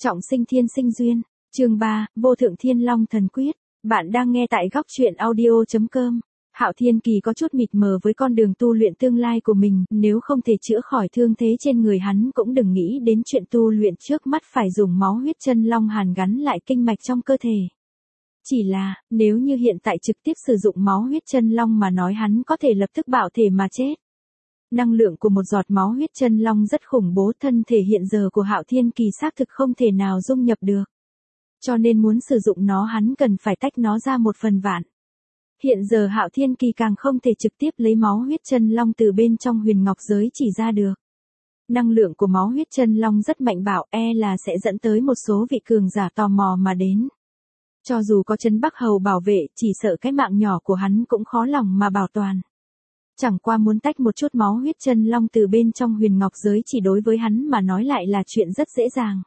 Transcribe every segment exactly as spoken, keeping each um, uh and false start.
Trọng sinh thiên sinh duyên, chương ba, vô thượng thiên long thần quyết. Bạn đang nghe tại góc truyện audio.com. Hạo Thiên Kỳ có chút mịt mờ với con đường tu luyện tương lai của mình, nếu không thể chữa khỏi thương thế trên người hắn cũng đừng nghĩ đến chuyện tu luyện, trước mắt phải dùng máu huyết chân long hàn gắn lại kinh mạch trong cơ thể. Chỉ là, nếu như hiện tại trực tiếp sử dụng máu huyết chân long mà nói hắn có thể lập tức bạo thể mà chết. Năng lượng của một giọt máu huyết chân long rất khủng bố, thân thể hiện giờ của Hạo Thiên Kỳ xác thực không thể nào dung nhập được. Cho nên muốn sử dụng nó hắn cần phải tách nó ra một phần vạn. Hiện giờ Hạo Thiên Kỳ càng không thể trực tiếp lấy máu huyết chân long từ bên trong huyền ngọc giới chỉ ra được. Năng lượng của máu huyết chân long rất mạnh bạo, e là sẽ dẫn tới một số vị cường giả tò mò mà đến. Cho dù có Trấn Bắc Hầu bảo vệ, chỉ sợ cái mạng nhỏ của hắn cũng khó lòng mà bảo toàn. Chẳng qua muốn tách một chút máu huyết chân long từ bên trong huyền ngọc giới chỉ đối với hắn mà nói lại là chuyện rất dễ dàng.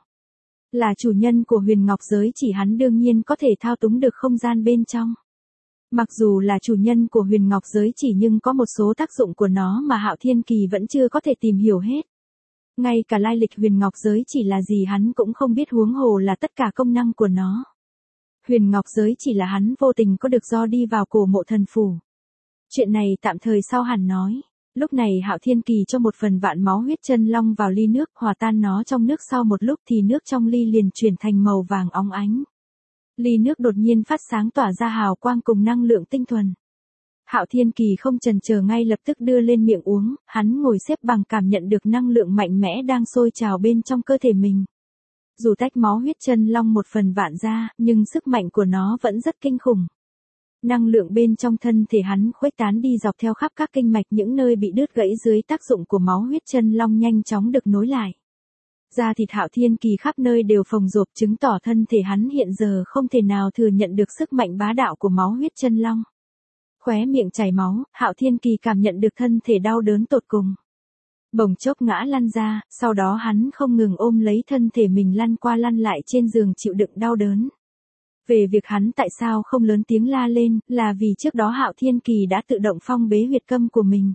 Là chủ nhân của huyền ngọc giới chỉ hắn đương nhiên có thể thao túng được không gian bên trong. Mặc dù là chủ nhân của huyền ngọc giới chỉ nhưng có một số tác dụng của nó mà Hạo Thiên Kỳ vẫn chưa có thể tìm hiểu hết. Ngay cả lai lịch huyền ngọc giới chỉ là gì hắn cũng không biết, huống hồ là tất cả công năng của nó. Huyền ngọc giới chỉ là hắn vô tình có được do đi vào cổ mộ thần phủ. Chuyện này tạm thời sau hẳn nói. Lúc này Hạo Thiên Kỳ cho một phần vạn máu huyết chân long vào ly nước, hòa tan nó trong nước, sau một lúc thì nước trong ly liền chuyển thành màu vàng óng ánh. Ly nước đột nhiên phát sáng tỏa ra hào quang cùng năng lượng tinh thuần. Hạo Thiên Kỳ không chần chờ ngay lập tức đưa lên miệng uống, hắn ngồi xếp bằng cảm nhận được năng lượng mạnh mẽ đang sôi trào bên trong cơ thể mình. Dù tách máu huyết chân long một phần vạn ra, nhưng sức mạnh của nó vẫn rất kinh khủng. Năng lượng bên trong thân thể hắn khuếch tán đi dọc theo khắp các kinh mạch, những nơi bị đứt gãy dưới tác dụng của máu huyết chân long nhanh chóng được nối lại. Da thịt Hạo Thiên Kỳ khắp nơi đều phồng rộp, chứng tỏ thân thể hắn hiện giờ không thể nào thừa nhận được sức mạnh bá đạo của máu huyết chân long. Khóe miệng chảy máu, Hạo Thiên Kỳ cảm nhận được thân thể đau đớn tột cùng. Bỗng chốc ngã lăn ra, sau đó hắn không ngừng ôm lấy thân thể mình lăn qua lăn lại trên giường chịu đựng đau đớn. Về việc hắn tại sao không lớn tiếng la lên, là vì trước đó Hạo Thiên Kỳ đã tự động phong bế huyệt câm của mình.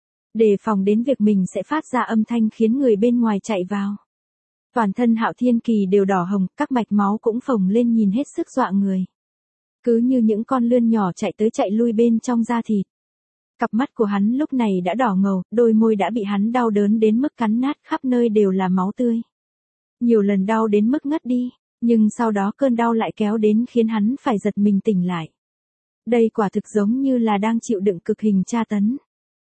Đề phòng đến việc mình sẽ phát ra âm thanh khiến người bên ngoài chạy vào. Toàn thân Hạo Thiên Kỳ đều đỏ hồng, các mạch máu cũng phồng lên nhìn hết sức dọa người. Cứ như những con lươn nhỏ chạy tới chạy lui bên trong da thịt. Cặp mắt của hắn lúc này đã đỏ ngầu, đôi môi đã bị hắn đau đớn đến mức cắn nát, khắp nơi đều là máu tươi. Nhiều lần đau đến mức ngất đi. Nhưng sau đó cơn đau lại kéo đến khiến hắn phải giật mình tỉnh lại. Đây quả thực giống như là đang chịu đựng cực hình tra tấn.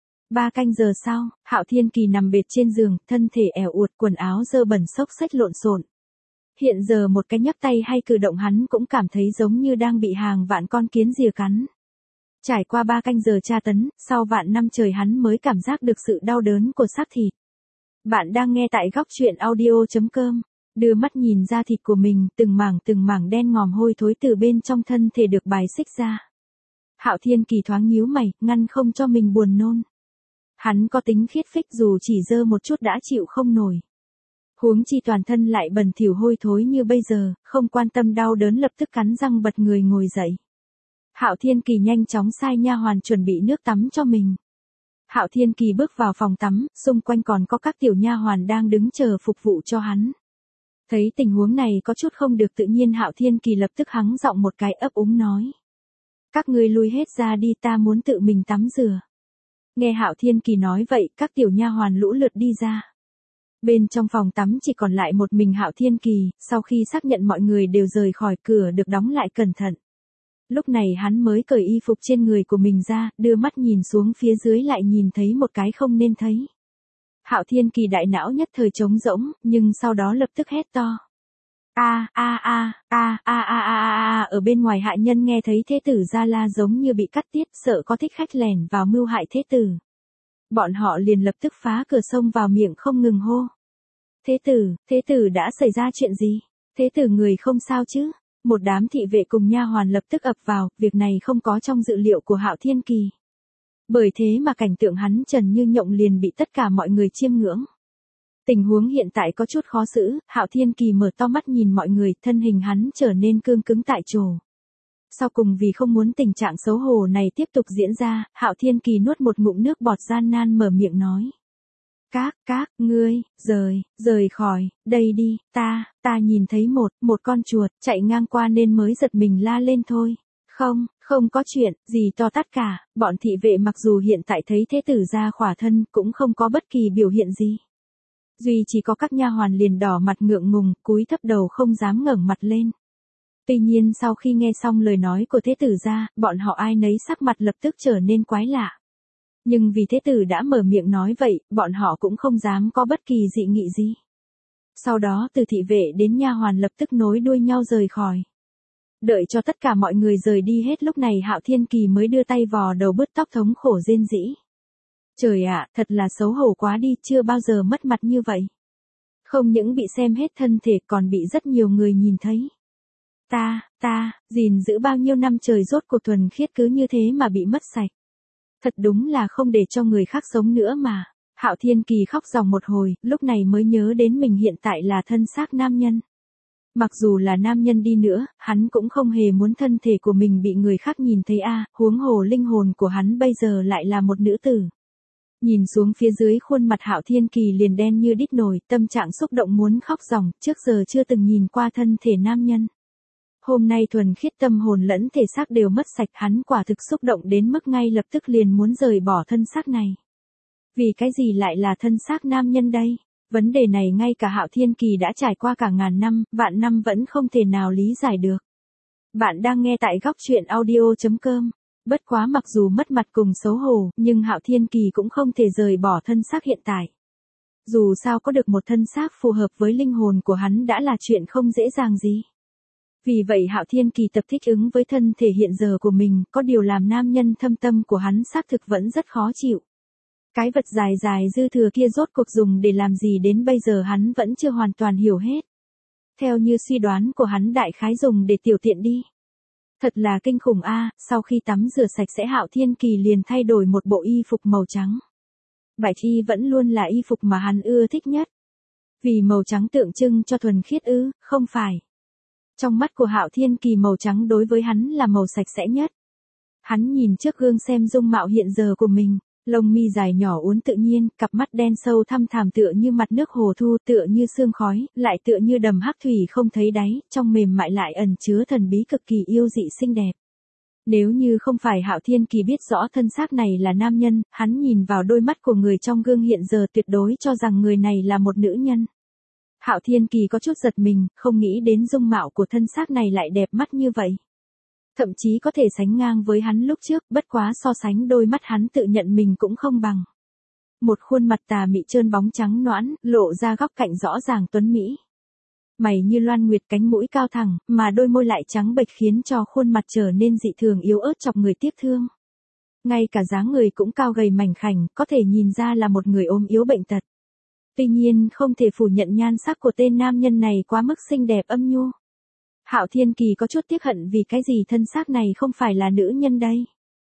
Ba canh giờ sau, Hạo Thiên Kỳ nằm bệt trên giường, thân thể ẻo uột, quần áo dơ bẩn xốc xếch lộn xộn. Hiện giờ một cái nhấc tay hay cử động hắn cũng cảm thấy giống như đang bị hàng vạn con kiến rìa cắn. Trải qua ba canh giờ tra tấn, sau vạn năm trời hắn mới cảm giác được sự đau đớn của xác thịt. Bạn đang nghe tại góc truyện audio.com. Đưa mắt nhìn ra thịt của mình, từng mảng từng mảng đen ngòm hôi thối từ bên trong thân thể được bài xích ra. Hạo Thiên Kỳ thoáng nhíu mày, ngăn không cho mình buồn nôn. Hắn có tính khiết phích, dù chỉ dơ một chút đã chịu không nổi. Huống chi toàn thân lại bẩn thỉu hôi thối như bây giờ, không quan tâm đau đớn lập tức cắn răng bật người ngồi dậy. Hạo Thiên Kỳ nhanh chóng sai nha hoàn chuẩn bị nước tắm cho mình. Hạo Thiên Kỳ bước vào phòng tắm, xung quanh còn có các tiểu nha hoàn đang đứng chờ phục vụ cho hắn. Thấy tình huống này có chút không được tự nhiên, Hạo Thiên Kỳ lập tức hắng giọng một cái, ấp úng nói. Các ngươi lui hết ra đi, ta muốn tự mình tắm rửa. Nghe Hạo Thiên Kỳ nói vậy, các tiểu nha hoàn lũ lượt đi ra. Bên trong phòng tắm chỉ còn lại một mình Hạo Thiên Kỳ, sau khi xác nhận mọi người đều rời khỏi, cửa được đóng lại cẩn thận. Lúc này hắn mới cởi y phục trên người của mình ra, đưa mắt nhìn xuống phía dưới lại nhìn thấy một cái không nên thấy. Hạo Thiên Kỳ đại não nhất thời trống rỗng, nhưng sau đó lập tức hét to. A a a a a a a a ở bên ngoài hạ nhân nghe thấy thế tử Gia La giống như bị cắt tiết, sợ có thích khách lẻn vào mưu hại thế tử. Bọn họ liền lập tức phá cửa xông vào, miệng không ngừng hô. Thế tử, thế tử đã xảy ra chuyện gì? Thế tử người không sao chứ? Một đám thị vệ cùng nha hoàn lập tức ập vào, việc này không có trong dự liệu của Hạo Thiên Kỳ. Bởi thế mà cảnh tượng hắn trần như nhộng liền bị tất cả mọi người chiêm ngưỡng. Tình huống hiện tại có chút khó xử, Hạo Thiên Kỳ mở to mắt nhìn mọi người, thân hình hắn trở nên cương cứng tại chỗ. Sau cùng vì không muốn tình trạng xấu hổ này tiếp tục diễn ra, Hạo Thiên Kỳ nuốt một ngụm nước bọt, gian nan mở miệng nói. Các, các, ngươi, rời, rời khỏi, đây đi, ta, ta nhìn thấy một, một con chuột, chạy ngang qua nên mới giật mình la lên thôi. Không, không có chuyện, gì to tát cả, bọn thị vệ mặc dù hiện tại thấy thế tử gia khỏa thân, cũng không có bất kỳ biểu hiện gì. Duy chỉ có các nha hoàn liền đỏ mặt ngượng ngùng, cúi thấp đầu không dám ngẩng mặt lên. Tuy nhiên sau khi nghe xong lời nói của thế tử gia, bọn họ ai nấy sắc mặt lập tức trở nên quái lạ. Nhưng vì thế tử đã mở miệng nói vậy, bọn họ cũng không dám có bất kỳ dị nghị gì. Sau đó từ thị vệ đến nha hoàn lập tức nối đuôi nhau rời khỏi. Đợi cho tất cả mọi người rời đi hết lúc này Hạo Thiên Kỳ mới đưa tay vò đầu bứt tóc thống khổ rên rỉ. Trời ạ, thật là xấu hổ quá đi, chưa bao giờ mất mặt như vậy. Không những bị xem hết thân thể còn bị rất nhiều người nhìn thấy. Ta, ta, gìn giữ bao nhiêu năm trời rốt cuộc thuần khiết cứ như thế mà bị mất sạch. Thật đúng là không để cho người khác sống nữa mà. Hạo Thiên Kỳ khóc ròng một hồi, lúc này mới nhớ đến mình hiện tại là thân xác nam nhân. Mặc dù là nam nhân đi nữa, hắn cũng không hề muốn thân thể của mình bị người khác nhìn thấy a, huống hồ linh hồn của hắn bây giờ lại là một nữ tử. Nhìn xuống phía dưới khuôn mặt Hạo Thiên Kỳ liền đen như đít nồi, tâm trạng xúc động muốn khóc ròng, trước giờ chưa từng nhìn qua thân thể nam nhân. Hôm nay thuần khiết tâm hồn lẫn thể xác đều mất sạch, hắn quả thực xúc động đến mức ngay lập tức liền muốn rời bỏ thân xác này. Vì cái gì lại là thân xác nam nhân đây? Vấn đề này ngay cả Hạo Thiên Kỳ đã trải qua cả ngàn năm, vạn năm vẫn không thể nào lý giải được. Bạn đang nghe tại góc truyện audio chấm com. Bất quá mặc dù mất mặt cùng xấu hổ, nhưng Hạo Thiên Kỳ cũng không thể rời bỏ thân xác hiện tại. Dù sao có được một thân xác phù hợp với linh hồn của hắn đã là chuyện không dễ dàng gì. Vì vậy Hạo Thiên Kỳ tập thích ứng với thân thể hiện giờ của mình, có điều làm nam nhân thâm tâm của hắn xác thực vẫn rất khó chịu. Cái vật dài dài dư thừa kia rốt cuộc dùng để làm gì đến bây giờ hắn vẫn chưa hoàn toàn hiểu hết. Theo như suy đoán của hắn đại khái dùng để tiểu tiện đi. Thật là kinh khủng a, sau khi tắm rửa sạch sẽ Hạo Thiên Kỳ liền thay đổi một bộ y phục màu trắng. Bạch y vẫn luôn là y phục mà hắn ưa thích nhất. Vì màu trắng tượng trưng cho thuần khiết ư, không phải. Trong mắt của Hạo Thiên Kỳ màu trắng đối với hắn là màu sạch sẽ nhất. Hắn nhìn trước gương xem dung mạo hiện giờ của mình, lông mi dài nhỏ uốn tự nhiên, cặp mắt đen sâu thăm thẳm tựa như mặt nước hồ thu, tựa như sương khói, lại tựa như đầm hắc thủy không thấy đáy, trong mềm mại lại ẩn chứa thần bí cực kỳ yêu dị xinh đẹp. Nếu như không phải Hạo Thiên Kỳ biết rõ thân xác này là nam nhân, hắn nhìn vào đôi mắt của người trong gương hiện giờ tuyệt đối cho rằng người này là một nữ nhân. Hạo Thiên Kỳ có chút giật mình, không nghĩ đến dung mạo của thân xác này lại đẹp mắt như vậy. Thậm chí có thể sánh ngang với hắn lúc trước, bất quá so sánh đôi mắt hắn tự nhận mình cũng không bằng. Một khuôn mặt tà mị trơn bóng trắng nõn, lộ ra góc cạnh rõ ràng tuấn mỹ. Mày như loan nguyệt, cánh mũi cao thẳng, mà đôi môi lại trắng bệch khiến cho khuôn mặt trở nên dị thường yếu ớt chọc người tiếc thương. Ngay cả dáng người cũng cao gầy mảnh khảnh, có thể nhìn ra là một người ốm yếu bệnh tật. Tuy nhiên không thể phủ nhận nhan sắc của tên nam nhân này quá mức xinh đẹp âm nhu. Hạo Thiên Kỳ có chút tiếc hận vì cái gì thân xác này không phải là nữ nhân đây.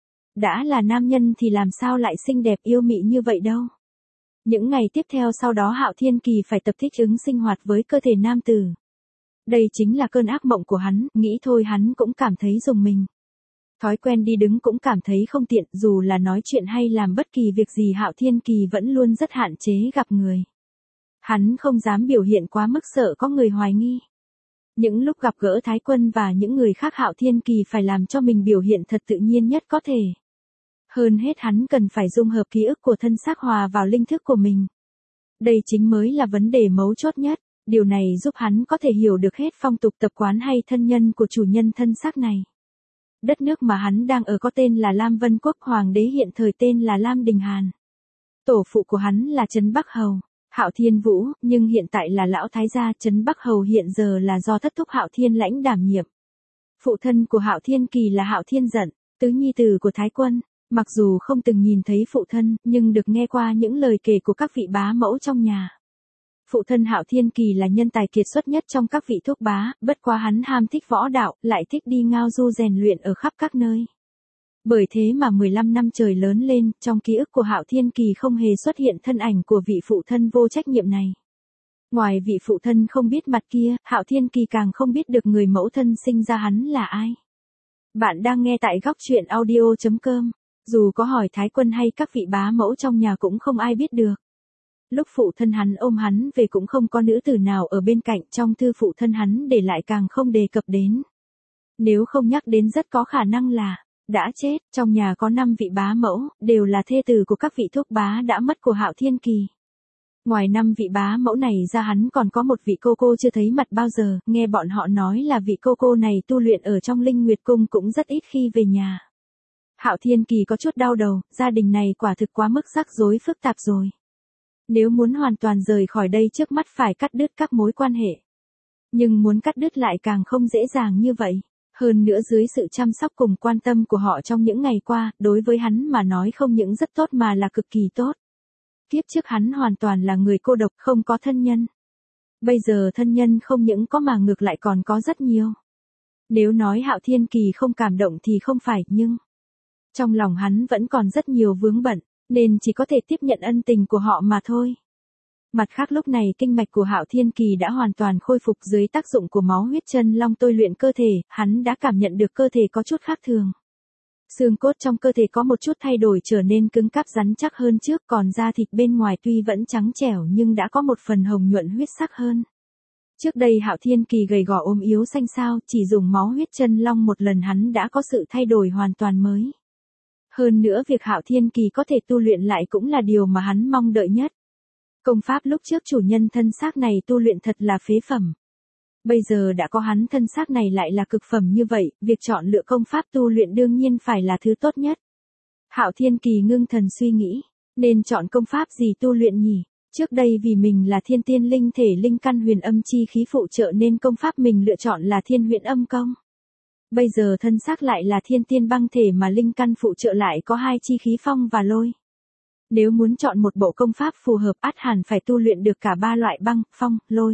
Đã là nam nhân thì làm sao lại xinh đẹp yêu mị như vậy đâu. Những ngày tiếp theo sau đó Hạo Thiên Kỳ phải tập thích ứng sinh hoạt với cơ thể nam tử. Đây chính là cơn ác mộng của hắn, nghĩ thôi hắn cũng cảm thấy rùng mình. Thói quen đi đứng cũng cảm thấy không tiện, dù là nói chuyện hay làm bất kỳ việc gì Hạo Thiên Kỳ vẫn luôn rất hạn chế gặp người. Hắn không dám biểu hiện quá mức sợ có người hoài nghi. Những lúc gặp gỡ Thái Quân và những người khác Hạo Thiên Kỳ phải làm cho mình biểu hiện thật tự nhiên nhất có thể. Hơn hết hắn cần phải dung hợp ký ức của thân xác hòa vào linh thức của mình. Đây chính mới là vấn đề mấu chốt nhất, điều này giúp hắn có thể hiểu được hết phong tục tập quán hay thân nhân của chủ nhân thân xác này. Đất nước mà hắn đang ở có tên là Lam Vân Quốc, hoàng đế hiện thời tên là Lam Đình Hàn. Tổ phụ của hắn là Trấn Bắc Hầu, Hạo Thiên Vũ, nhưng hiện tại là lão thái gia. Trấn Bắc Hầu hiện giờ là do thất thúc Hạo Thiên lãnh đảm nhiệm. Phụ thân của Hạo Thiên Kỳ là Hạo Thiên Dận, tứ nhi tử của Thái Quân. Mặc dù không từng nhìn thấy phụ thân, nhưng được nghe qua những lời kể của các vị bá mẫu trong nhà. Phụ thân Hạo Thiên Kỳ là nhân tài kiệt xuất nhất trong các vị thúc bá, bất quá hắn ham thích võ đạo, lại thích đi ngao du rèn luyện ở khắp các nơi. Bởi thế mà mười lăm năm trời lớn lên, trong ký ức của Hạo Thiên Kỳ không hề xuất hiện thân ảnh của vị phụ thân vô trách nhiệm này. Ngoài vị phụ thân không biết mặt kia, Hạo Thiên Kỳ càng không biết được người mẫu thân sinh ra hắn là ai. Bạn đang nghe tại góc truyện audio chấm com. Dù có hỏi Thái Quân hay các vị bá mẫu trong nhà cũng không ai biết được. Lúc phụ thân hắn ôm hắn về cũng không có nữ tử nào ở bên cạnh, trong thư phụ thân hắn để lại càng không đề cập đến. Nếu không nhắc đến rất có khả năng là, đã chết, trong nhà có năm vị bá mẫu, đều là thê tử của các vị thúc bá đã mất của Hạo Thiên Kỳ. Ngoài năm vị bá mẫu này ra hắn còn có một vị cô cô chưa thấy mặt bao giờ, nghe bọn họ nói là vị cô cô này tu luyện ở trong Linh Nguyệt Cung cũng rất ít khi về nhà. Hạo Thiên Kỳ có chút đau đầu, gia đình này quả thực quá mức rắc rối phức tạp rồi. Nếu muốn hoàn toàn rời khỏi đây trước mắt phải cắt đứt các mối quan hệ. Nhưng muốn cắt đứt lại càng không dễ dàng như vậy. Hơn nữa dưới sự chăm sóc cùng quan tâm của họ trong những ngày qua, đối với hắn mà nói không những rất tốt mà là cực kỳ tốt. Kiếp trước hắn hoàn toàn là người cô độc không có thân nhân. Bây giờ thân nhân không những có mà ngược lại còn có rất nhiều. Nếu nói Hạo Thiên Kỳ không cảm động thì không phải, nhưng trong lòng hắn vẫn còn rất nhiều vướng bận, nên chỉ có thể tiếp nhận ân tình của họ mà thôi. Mặt khác lúc này kinh mạch của Hạo Thiên Kỳ đã hoàn toàn khôi phục dưới tác dụng của máu huyết chân long tôi luyện cơ thể, hắn đã cảm nhận được cơ thể có chút khác thường. Xương cốt trong cơ thể có một chút thay đổi trở nên cứng cáp rắn chắc hơn trước, còn da thịt bên ngoài tuy vẫn trắng trẻo nhưng đã có một phần hồng nhuận huyết sắc hơn. Trước đây Hạo Thiên Kỳ gầy gò ốm yếu xanh xao, chỉ dùng máu huyết chân long một lần hắn đã có sự thay đổi hoàn toàn mới. Hơn nữa việc Hạo Thiên Kỳ có thể tu luyện lại cũng là điều mà hắn mong đợi nhất. Công pháp lúc trước chủ nhân thân xác này tu luyện thật là phế phẩm. Bây giờ đã có hắn thân xác này lại là cực phẩm như vậy, việc chọn lựa công pháp tu luyện đương nhiên phải là thứ tốt nhất. Hạo Thiên Kỳ ngưng thần suy nghĩ, nên chọn công pháp gì tu luyện nhỉ? Trước đây vì mình là thiên tiên linh thể linh căn huyền âm chi khí phụ trợ nên công pháp mình lựa chọn là thiên huyền âm công. Bây giờ thân xác lại là thiên tiên băng thể mà linh căn phụ trợ lại có hai chi khí phong và lôi. Nếu muốn chọn một bộ công pháp phù hợp ắt hẳn phải tu luyện được cả ba loại băng, phong, lôi.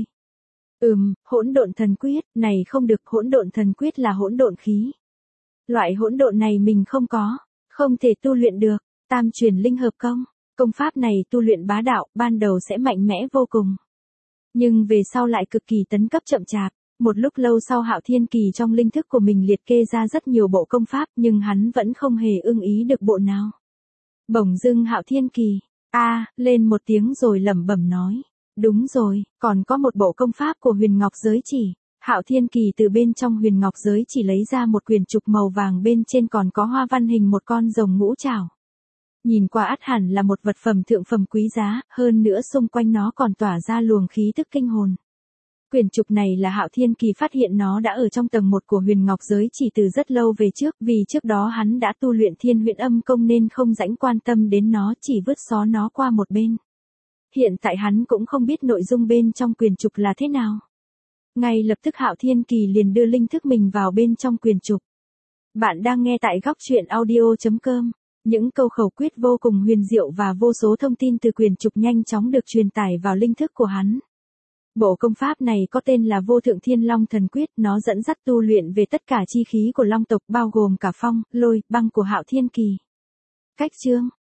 Ừm, hỗn độn thần quyết, này không được, hỗn độn thần quyết là hỗn độn khí. Loại hỗn độn này mình không có, không thể tu luyện được. Tam truyền linh hợp công, công pháp này tu luyện bá đạo, ban đầu sẽ mạnh mẽ vô cùng. Nhưng về sau lại cực kỳ tấn cấp chậm chạp. Một lúc lâu sau Hạo Thiên Kỳ trong linh thức của mình liệt kê ra rất nhiều bộ công pháp nhưng hắn vẫn không hề ưng ý được bộ nào. Bỗng dưng Hạo Thiên Kỳ, a lên một tiếng rồi lẩm bẩm nói. Đúng rồi, còn có một bộ công pháp của huyền ngọc giới chỉ. Hạo Thiên Kỳ từ bên trong huyền ngọc giới chỉ lấy ra một quyển trục màu vàng bên trên còn có hoa văn hình một con rồng ngũ trảo. Nhìn qua ắt hẳn là một vật phẩm thượng phẩm quý giá, hơn nữa xung quanh nó còn tỏa ra luồng khí tức kinh hồn. Quyển trục này là Hạo Thiên Kỳ phát hiện nó đã ở trong tầng một của huyền ngọc giới chỉ từ rất lâu về trước, vì trước đó hắn đã tu luyện thiên huyền âm công nên không rảnh quan tâm đến nó, chỉ vứt xó nó qua một bên. Hiện tại hắn cũng không biết nội dung bên trong quyển trục là thế nào. Ngay lập tức Hạo Thiên Kỳ liền đưa linh thức mình vào bên trong quyển trục. Bạn đang nghe tại góc truyện audio chấm com. Những câu khẩu quyết vô cùng huyền diệu và vô số thông tin từ quyển trục nhanh chóng được truyền tải vào linh thức của hắn. Bộ công pháp này có tên là Vô Thượng Thiên Long Thần Quyết, nó dẫn dắt tu luyện về tất cả chi khí của Long tộc bao gồm cả phong, lôi, băng của Hạo Thiên Kỳ. Cách chương,